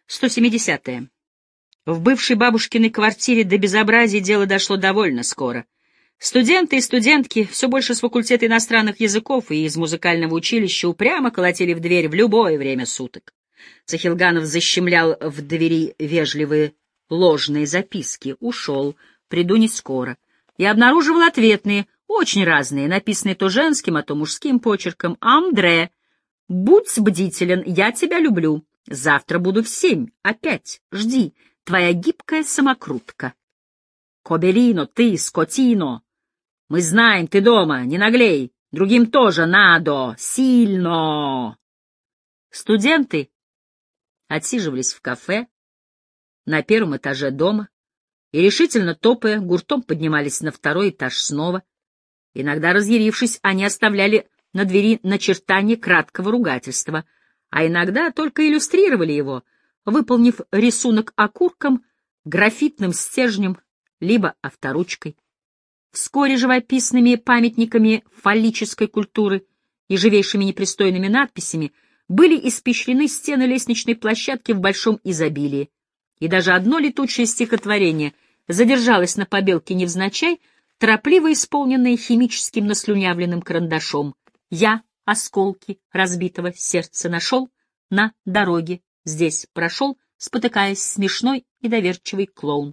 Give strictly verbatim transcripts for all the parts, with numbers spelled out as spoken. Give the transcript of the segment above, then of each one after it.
сто семидесятое. В бывшей бабушкиной квартире до безобразия дело дошло довольно скоро. Студенты и студентки, все больше с факультета иностранных языков и из музыкального училища, упрямо колотили в дверь в любое время суток. Цахилганов защемлял в двери вежливые ложные записки. Ушел, приду не скоро. И обнаруживал ответные, очень разные, написанные то женским, а то мужским почерком. «Андре, будь бдителен, я тебя люблю. Завтра буду в семь, опять, жди, твоя гибкая самокрутка». «Кобелино, ты, скотино! Мы знаем, ты дома, не наглей, другим тоже надо, сильно!» Студенты отсиживались в кафе на первом этаже дома и, решительно топая, гуртом поднимались на второй этаж снова. Иногда, разъярившись, они оставляли на двери начертание краткого ругательства, а иногда только иллюстрировали его, выполнив рисунок окурком, графитным стержнем, либо авторучкой. Вскоре живописными памятниками фаллической культуры и живейшими непристойными надписями были испещрены стены лестничной площадки в большом изобилии, и даже одно летучее стихотворение задержалось на побелке невзначай, торопливо исполненное химическим наслюнявленным карандашом. «Я осколки разбитого сердца нашел, на дороге здесь прошел, спотыкаясь, смешной и доверчивый клоун».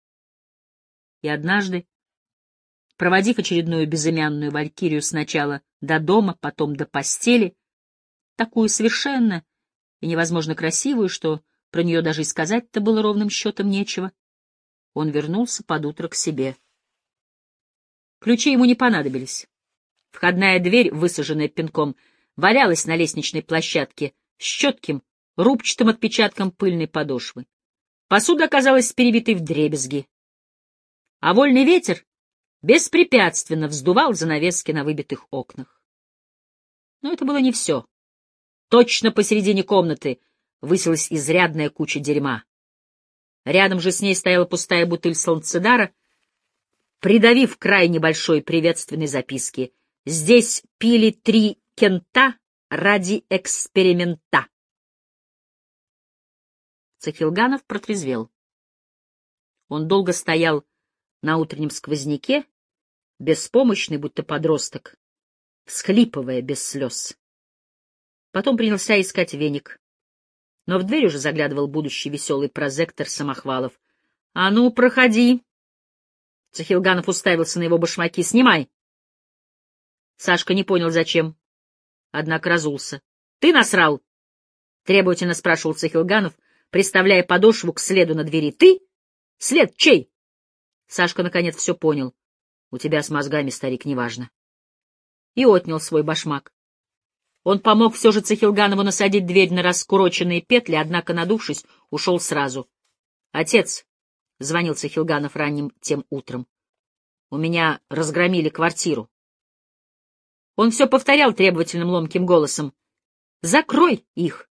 И однажды, проводив очередную безымянную валькирию сначала до дома, потом до постели, такую совершенно и невозможно красивую, что про нее даже и сказать-то было ровным счетом нечего, он вернулся под утро к себе. Ключи ему не понадобились. Входная дверь, высаженная пинком, валялась на лестничной площадке с четким, рубчатым отпечатком пыльной подошвы. Посуда оказалась перебитой вдребезги, а вольный ветер беспрепятственно вздувал занавески на выбитых окнах. Но это было не все. Точно посередине комнаты высилась изрядная куча дерьма. Рядом же с ней стояла пустая бутыль солнцедара, придавив край небольшой приветственной записки. «Здесь пили три кента ради эксперимента». Цахилганов протрезвел. Он долго стоял на утреннем сквозняке, беспомощный, будто подросток, всхлипывая без слез. Потом принялся искать веник. Но в дверь уже заглядывал будущий веселый прозектор Самохвалов. — А ну, проходи! Цахилганов уставился на его башмаки. — Снимай! Сашка не понял, зачем. Однако разулся. — Ты насрал? — требовательно спрашивал Цахилганов, приставляя подошву к следу на двери. — Ты? След чей? Сашка, наконец, все понял. — У тебя с мозгами, старик, неважно. И отнял свой башмак. Он помог все же Цахилганову насадить дверь на раскуроченные петли, однако, надувшись, ушел сразу. — Отец, — звонил Цахилганов ранним тем утром, — у меня разгромили квартиру. Он все повторял требовательным ломким голосом. — Закрой их!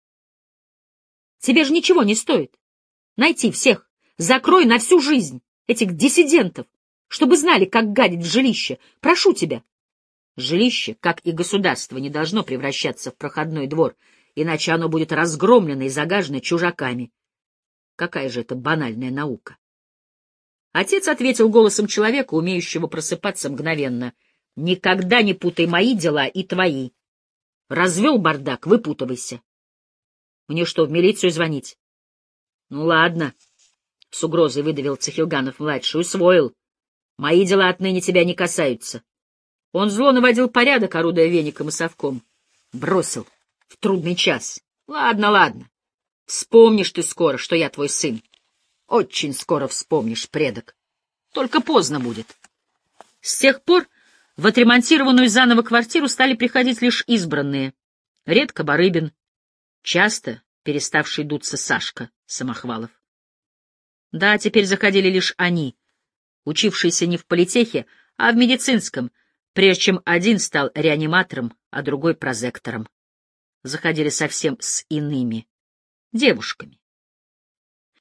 Тебе же ничего не стоит найти всех. Закрой на всю жизнь этих диссидентов, чтобы знали, как гадить в жилище. Прошу тебя. Жилище, как и государство, не должно превращаться в проходной двор, иначе оно будет разгромлено и загажено чужаками. Какая же это банальная наука? Отец ответил голосом человека, умеющего просыпаться мгновенно. — Никогда не путай мои дела и твои. Развел бардак, выпутывайся. Мне что, в милицию звонить? — Ну ладно, — с угрозой выдавил Цахилганов-младший, — усвоил. Мои дела отныне тебя не касаются. Он зло наводил порядок, орудуя веником и совком. Бросил в трудный час. Ладно, ладно. Вспомнишь ты скоро, что я твой сын. Очень скоро вспомнишь, предок. Только поздно будет. С тех пор в отремонтированную заново квартиру стали приходить лишь избранные. Редко Барыбин, часто переставший дуться Сашка Самохвалов. Да, теперь заходили лишь они, учившиеся не в политехе, а в медицинском, прежде чем один стал реаниматором, а другой — прозектором. Заходили совсем с иными девушками.